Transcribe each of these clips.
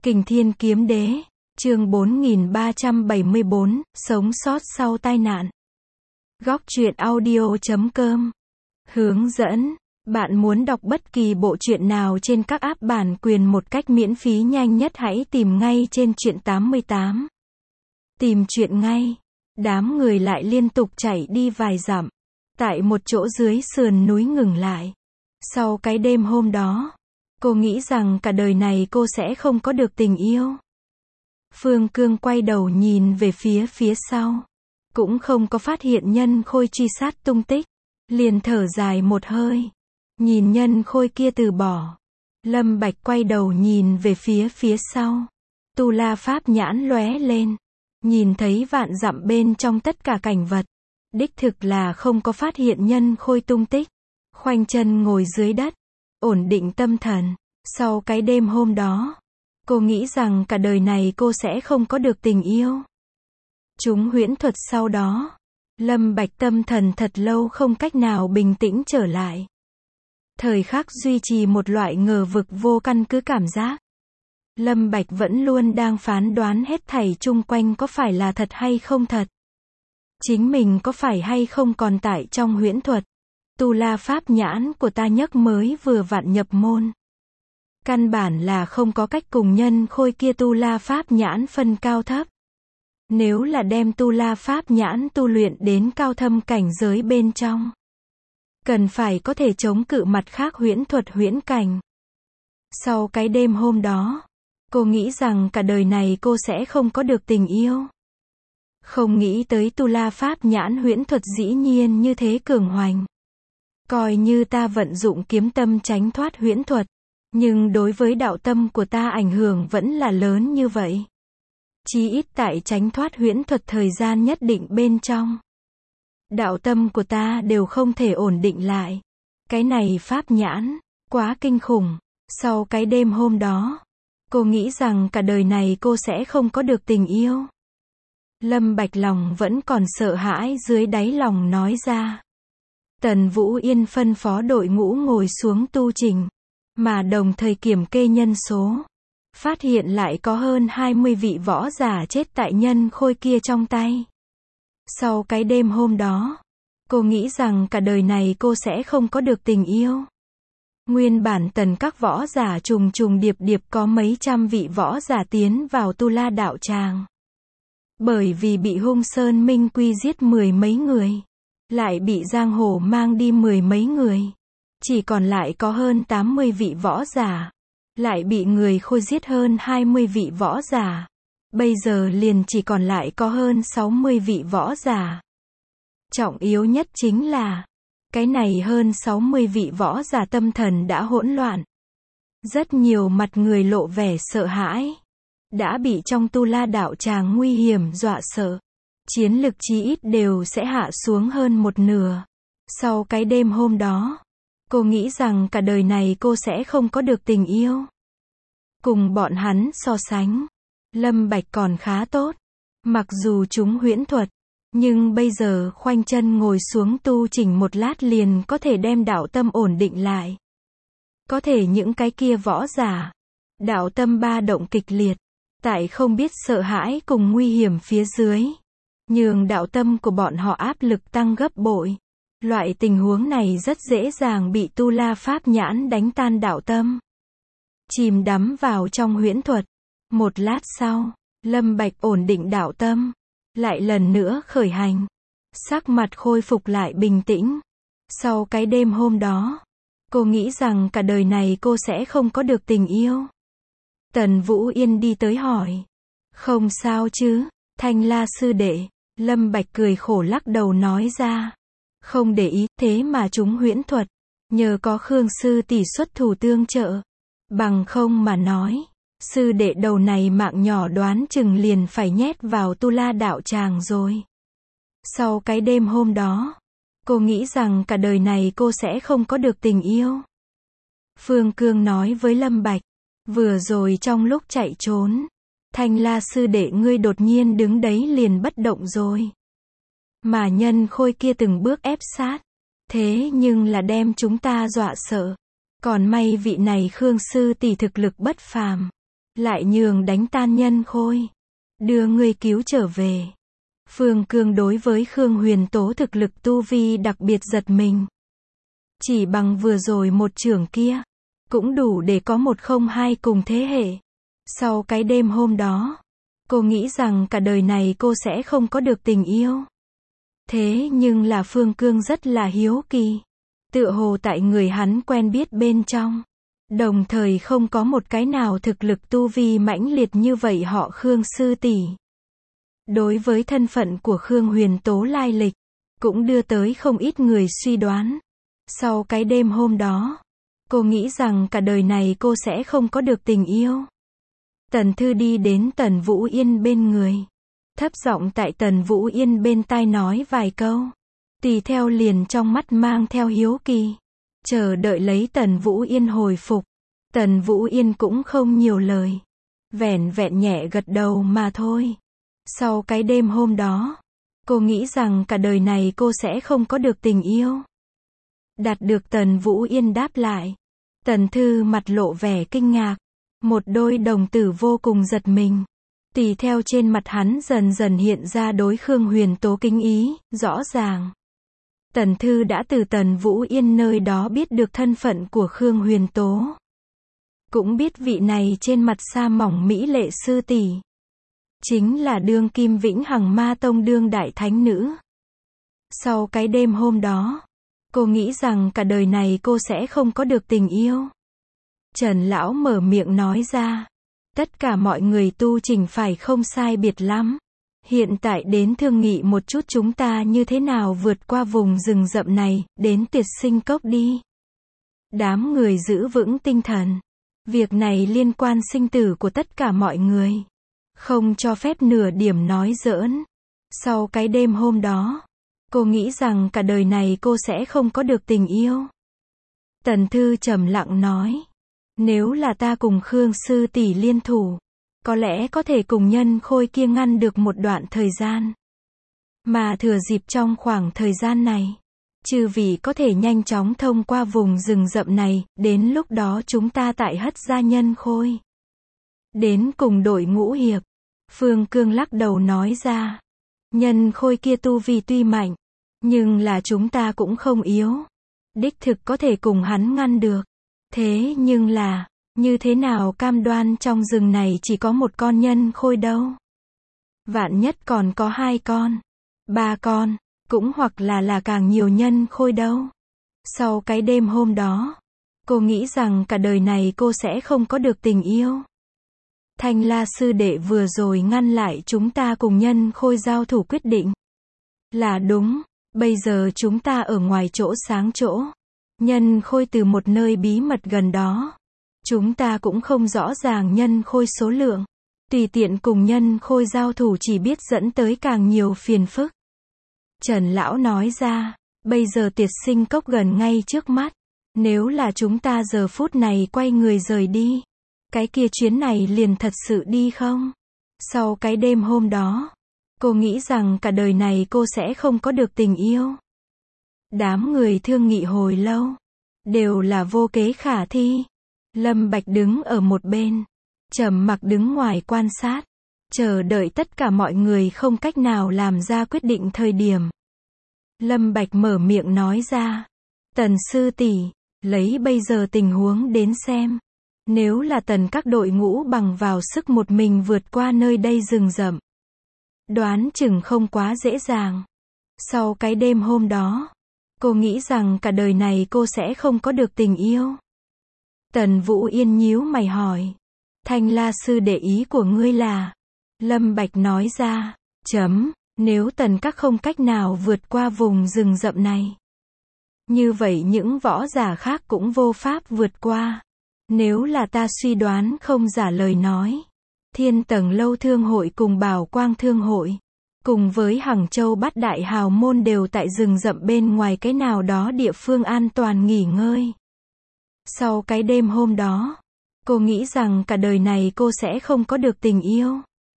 Kình Thiên Kiếm Đế, chương 4374, sống sót sau tai nạn. Góc truyện audio.com. Hướng dẫn. Bạn muốn đọc bất kỳ bộ truyện nào trên các app bản quyền một cách miễn phí nhanh nhất hãy tìm ngay trên truyện 88. Tìm truyện ngay. Đám người lại liên tục chạy đi vài dặm. Tại một chỗ dưới sườn núi ngừng lại. Sau cái đêm hôm đó, cô nghĩ rằng cả đời này cô sẽ không có được tình yêu. Phương Cương quay đầu nhìn về phía sau. Cũng không có phát hiện Nhân Khôi truy sát tung tích. Liền thở dài một hơi. Nhìn Nhân Khôi kia từ bỏ. Lâm Bạch quay đầu nhìn về phía sau. Tu La Pháp nhãn lóe lên. Nhìn thấy vạn dặm bên trong tất cả cảnh vật. Đích thực là không có phát hiện Nhân Khôi tung tích. Khoanh chân ngồi dưới đất. Ổn định tâm thần. Sau cái đêm hôm đó, cô nghĩ rằng cả đời này cô sẽ không có được tình yêu. Chúng huyễn thuật sau đó, Lâm Bạch tâm thần thật lâu không cách nào bình tĩnh trở lại. Thời khắc duy trì một loại ngờ vực vô căn cứ cảm giác. Lâm Bạch vẫn luôn đang phán đoán hết thảy chung quanh có phải là thật hay không thật. Chính mình có phải hay không còn tại trong huyễn thuật. Tu La Pháp nhãn của ta nhấc mới vừa vặn nhập môn. Căn bản là không có cách cùng Nhân Khôi kia Tu La Pháp nhãn phân cao thấp. Nếu là đem Tu La Pháp nhãn tu luyện đến cao thâm cảnh giới bên trong, cần phải có thể chống cự mặt khác huyễn thuật huyễn cảnh. Sau cái đêm hôm đó, cô nghĩ rằng cả đời này cô sẽ không có được tình yêu. Không nghĩ tới Tu La Pháp nhãn huyễn thuật dĩ nhiên như thế cường hoành. Coi như ta vận dụng kiếm tâm tránh thoát huyễn thuật, nhưng đối với đạo tâm của ta ảnh hưởng vẫn là lớn như vậy. Chí ít tại tránh thoát huyễn thuật thời gian nhất định bên trong. Đạo tâm của ta đều không thể ổn định lại. Cái này pháp nhãn, quá kinh khủng. Sau cái đêm hôm đó, cô nghĩ rằng cả đời này cô sẽ không có được tình yêu. Lâm Bạch lòng vẫn còn sợ hãi dưới đáy lòng nói ra. Tần Vũ Yên phân phó đội ngũ ngồi xuống tu trình, mà đồng thời kiểm kê nhân số. Phát hiện lại có hơn 20 vị võ giả chết tại Nhân Khôi kia trong tay. Sau cái đêm hôm đó, cô nghĩ rằng cả đời này cô sẽ không có được tình yêu. Nguyên bản tần các võ giả trùng điệp có mấy trăm vị võ giả tiến vào Tu La đạo tràng. Bởi vì bị Hung Sơn Minh Quy giết mười mấy người, lại bị Giang Hồ mang đi mười mấy người. Chỉ còn lại có hơn 80 vị võ giả. Lại bị người Khôi giết hơn 20 vị võ giả. Bây giờ liền chỉ còn lại có hơn 60 vị võ giả. Trọng yếu nhất chính là, cái này hơn 60 vị võ giả tâm thần đã hỗn loạn. Rất nhiều mặt người lộ vẻ sợ hãi. Đã bị trong Tu La đạo tràng nguy hiểm dọa sợ. Chiến lực chí ít đều sẽ hạ xuống hơn một nửa. Sau cái đêm hôm đó, cô nghĩ rằng cả đời này cô sẽ không có được tình yêu. Cùng bọn hắn so sánh, Lâm Bạch còn khá tốt. Mặc dù chúng huyễn thuật, nhưng bây giờ khoanh chân ngồi xuống tu chỉnh một lát liền có thể đem đạo tâm ổn định lại. Có thể những cái kia võ giả, đạo tâm ba động kịch liệt, tại không biết sợ hãi cùng nguy hiểm phía dưới, nhường đạo tâm của bọn họ áp lực tăng gấp bội. Loại tình huống này rất dễ dàng bị Tu La Pháp nhãn đánh tan đạo tâm. Chìm đắm vào trong huyễn thuật. Một lát sau, Lâm Bạch ổn định đạo tâm. Lại lần nữa khởi hành. Sắc mặt khôi phục lại bình tĩnh. Sau cái đêm hôm đó, cô nghĩ rằng cả đời này cô sẽ không có được tình yêu. Tần Vũ Yên đi tới hỏi. Không sao chứ, Thanh La sư đệ. Lâm Bạch cười khổ lắc đầu nói ra. Không để ý, thế mà chúng huyễn thuật. Nhờ có Khương sư tỷ xuất thủ tương trợ. Bằng không mà nói, sư đệ đầu này mạng nhỏ đoán chừng liền phải nhét vào Tu La đạo tràng rồi. Sau cái đêm hôm đó, cô nghĩ rằng cả đời này cô sẽ không có được tình yêu. Phương Cương nói với Lâm Bạch, vừa rồi trong lúc chạy trốn, Thanh La sư đệ ngươi đột nhiên đứng đấy liền bất động rồi. Mà Nhân Khôi kia từng bước ép sát, thế nhưng là đem chúng ta dọa sợ. Còn may vị này Khương sư tỷ thực lực bất phàm. lại nhường đánh tan nhân khôi, đưa ngươi cứu trở về. Phương Cương đối với Khương Huyền Tố thực lực tu vi đặc biệt giật mình. Chỉ bằng vừa rồi một chưởng kia, cũng đủ để có một không hai cùng thế hệ. Sau cái đêm hôm đó, cô nghĩ rằng cả đời này cô sẽ không có được tình yêu. Thế nhưng là Phương Cương rất là hiếu kỳ. Tựa hồ tại người hắn quen biết bên trong, đồng thời không có một cái nào thực lực tu vi mãnh liệt như vậy họ Khương sư tỷ. Đối với thân phận của Khương Huyền Tố lai lịch, cũng đưa tới không ít người suy đoán. Sau cái đêm hôm đó, cô nghĩ rằng cả đời này cô sẽ không có được tình yêu. Tần Thư đi đến Tần Vũ Yên bên người, thấp giọng tại Tần Vũ Yên bên tai nói vài câu. Tùy theo liền trong mắt mang theo hiếu kỳ, chờ đợi lấy Tần Vũ Yên hồi phục. Tần Vũ Yên cũng không nhiều lời, vẻn vẹn nhẹ gật đầu mà thôi. Sau cái đêm hôm đó, cô nghĩ rằng cả đời này cô sẽ không có được tình yêu. Đạt được Tần Vũ Yên đáp lại, Tần Thư mặt lộ vẻ kinh ngạc, một đôi đồng tử vô cùng giật mình. Tùy theo trên mặt hắn dần dần hiện ra đối Khương Huyền Tố kính ý, rõ ràng. Tần Thư đã từ Tần Vũ Yên nơi đó biết được thân phận của Khương Huyền Tố. Cũng biết vị này trên mặt sa mỏng mỹ lệ sư tỷ, chính là đương kim Vĩnh Hằng Ma Tông đương đại thánh nữ. Sau cái đêm hôm đó, cô nghĩ rằng cả đời này cô sẽ không có được tình yêu. Trần Lão mở miệng nói ra, tất cả mọi người tu trình phải không sai biệt lắm. Hiện tại đến thương nghị một chút chúng ta như thế nào vượt qua vùng rừng rậm này, đến Tuyệt Sinh Cốc đi. Đám người giữ vững tinh thần. Việc này liên quan sinh tử của tất cả mọi người. Không cho phép nửa điểm nói giỡn. Sau cái đêm hôm đó, cô nghĩ rằng cả đời này cô sẽ không có được tình yêu. Tần Thư trầm lặng nói, nếu là ta cùng Khương sư tỷ liên thủ, có lẽ có thể cùng nhân khôi kia ngăn được một đoạn thời gian. Mà thừa dịp trong khoảng thời gian này, chư vị có thể nhanh chóng thông qua vùng rừng rậm này, đến lúc đó chúng ta tại hất ra nhân khôi. Đến cùng đội ngũ hiệp, Phương Cương lắc đầu nói ra, nhân khôi kia tu vi tuy mạnh, nhưng là chúng ta cũng không yếu. Đích thực có thể cùng hắn ngăn được. Thế nhưng là, như thế nào cam đoan trong rừng này chỉ có một con nhân khôi đâu? Vạn nhất còn có 2 con, 3 con, cũng hoặc là càng nhiều nhân khôi đâu. Sau cái đêm hôm đó, cô nghĩ rằng cả đời này cô sẽ không có được tình yêu. Thanh La sư đệ vừa rồi ngăn lại chúng ta cùng nhân khôi giao thủ quyết định. Là đúng, bây giờ chúng ta ở ngoài chỗ sáng chỗ. Nhân khôi từ một nơi bí mật gần đó. Chúng ta cũng không rõ ràng nhân khôi số lượng. Tùy tiện cùng nhân khôi giao thủ chỉ biết dẫn tới càng nhiều phiền phức. Trần Lão nói ra, bây giờ Tuyệt Sinh Cốc gần ngay trước mắt. Nếu là chúng ta giờ phút này quay người rời đi, cái kia chuyến này liền thật sự đi không? Sau cái đêm hôm đó, cô nghĩ rằng cả đời này cô sẽ không có được tình yêu. Đám người thương nghị hồi lâu, đều là vô kế khả thi. Lâm Bạch đứng ở một bên, trầm mặc đứng ngoài quan sát, chờ đợi tất cả mọi người không cách nào làm ra quyết định thời điểm. Lâm Bạch mở miệng nói ra, Tần sư tỷ, lấy bây giờ tình huống đến xem, nếu là Tần các đội ngũ bằng vào sức một mình vượt qua nơi đây rừng rậm, đoán chừng không quá dễ dàng. Sau cái đêm hôm đó, cô nghĩ rằng cả đời này cô sẽ không có được tình yêu. Tần Vũ Yên nhíu mày hỏi, Thanh La sư để ý của ngươi là? Lâm Bạch nói ra, nếu Tần các không cách nào vượt qua vùng rừng rậm này, như vậy những võ giả khác cũng vô pháp vượt qua. Nếu là ta suy đoán không giả lời nói, Thiên Tầng Lâu Thương hội cùng Bảo Quang Thương hội, cùng với Hằng Châu Bát Đại Hào môn đều tại rừng rậm bên ngoài cái nào đó địa phương an toàn nghỉ ngơi. Sau cái đêm hôm đó, cô nghĩ rằng cả đời này cô sẽ không có được tình yêu.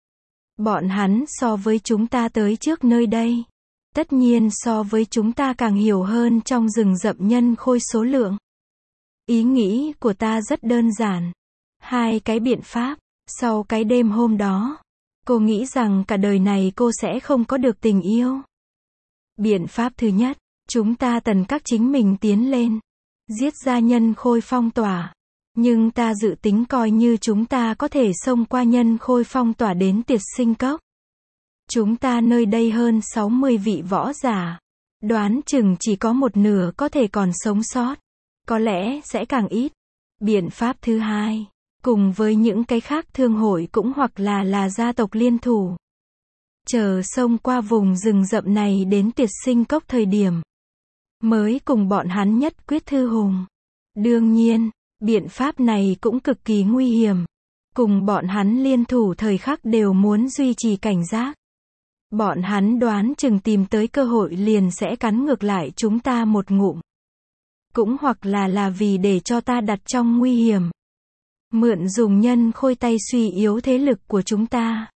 Bọn hắn so với chúng ta tới trước nơi đây, tất nhiên so với chúng ta càng hiểu hơn trong rừng rậm nhân khôi số lượng. Ý nghĩ của ta rất đơn giản. 2 cái biện pháp. Sau cái đêm hôm đó, cô nghĩ rằng cả đời này cô sẽ không có được tình yêu. Biện pháp thứ nhất, chúng ta cần các chính mình tiến lên, giết gia nhân khôi phong tỏa. Nhưng ta dự tính coi như chúng ta có thể xông qua nhân khôi phong tỏa đến Tiệt Sinh Cốc. Chúng ta nơi đây hơn 60 vị võ giả. Đoán chừng chỉ có một nửa có thể còn sống sót. Có lẽ sẽ càng ít. Biện pháp thứ hai, cùng với những cái khác thương hội cũng hoặc là gia tộc liên thủ. Chờ xông qua vùng rừng rậm này đến Tiệt Sinh Cốc thời điểm, mới cùng bọn hắn nhất quyết thư hùng. Đương nhiên, biện pháp này cũng cực kỳ nguy hiểm. Cùng bọn hắn liên thủ thời khắc đều muốn duy trì cảnh giác. Bọn hắn đoán chừng tìm tới cơ hội liền sẽ cắn ngược lại chúng ta một ngụm. Cũng hoặc là vì để cho ta đặt trong nguy hiểm. Mượn dùng nhân khôi tay suy yếu thế lực của chúng ta.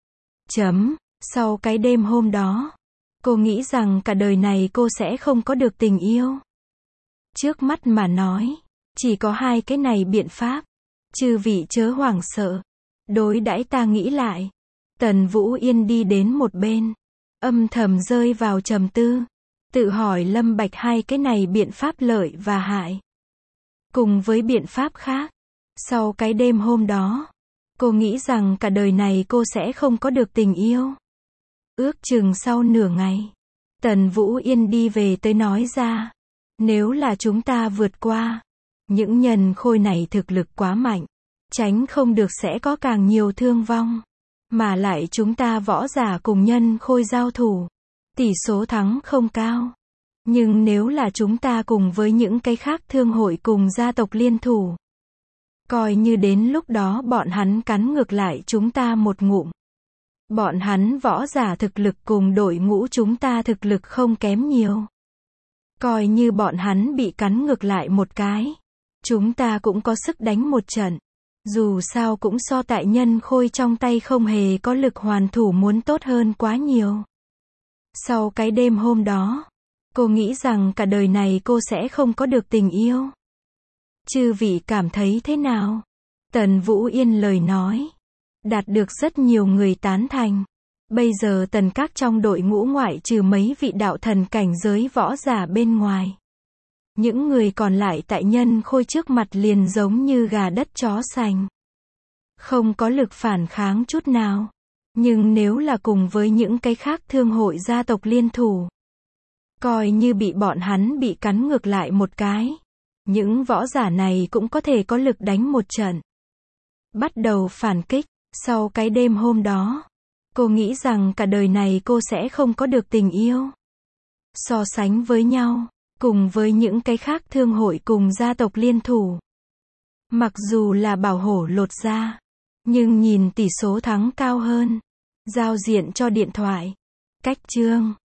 Sau cái đêm hôm đó, cô nghĩ rằng cả đời này cô sẽ không có được tình yêu. Trước mắt mà nói, chỉ có hai cái này biện pháp. Chư vị chớ hoảng sợ. Đối đãi ta nghĩ lại. Tần Vũ Yên đi đến một bên, âm thầm rơi vào trầm tư, tự hỏi Lâm Bạch hai cái này biện pháp lợi và hại. Cùng với biện pháp khác, sau cái đêm hôm đó, cô nghĩ rằng cả đời này cô sẽ không có được tình yêu. Ước chừng sau nửa ngày, Tần Vũ Yên đi về tới nói ra, nếu là chúng ta vượt qua, những nhân khôi này thực lực quá mạnh, tránh không được sẽ có càng nhiều thương vong. Mà lại chúng ta võ giả cùng nhân khôi giao thủ, tỷ số thắng không cao. Nhưng nếu là chúng ta cùng với những cái khác thương hội cùng gia tộc liên thủ, coi như đến lúc đó bọn hắn cắn ngược lại chúng ta một ngụm. Bọn hắn võ giả thực lực cùng đội ngũ chúng ta thực lực không kém nhiều. Coi như bọn hắn bị cắn ngược lại một cái, chúng ta cũng có sức đánh một trận. Dù sao cũng so tại nhân khôi trong tay không hề có lực hoàn thủ muốn tốt hơn quá nhiều. Sau cái đêm hôm đó, cô nghĩ rằng cả đời này cô sẽ không có được tình yêu. Chư vị cảm thấy thế nào? Tần Vũ Yên lời nói, đạt được rất nhiều người tán thành. Bây giờ tần các trong đội ngũ ngoại trừ mấy vị đạo thần cảnh giới võ giả bên ngoài. Những người còn lại tại nhân khôi trước mặt liền giống như gà đất chó sành. Không có lực phản kháng chút nào. Nhưng nếu là cùng với những cái khác thương hội gia tộc liên thủ, coi như bị bọn hắn bị cắn ngược lại một cái, những võ giả này cũng có thể có lực đánh một trận. Bắt đầu phản kích. Sau cái đêm hôm đó, cô nghĩ rằng cả đời này cô sẽ không có được tình yêu. So sánh với nhau, cùng với những cái khác thương hội cùng gia tộc liên thủ. Mặc dù là bảo hổ lột da, nhưng nhìn tỷ số thắng cao hơn. Giao diện cho điện thoại. Cách chương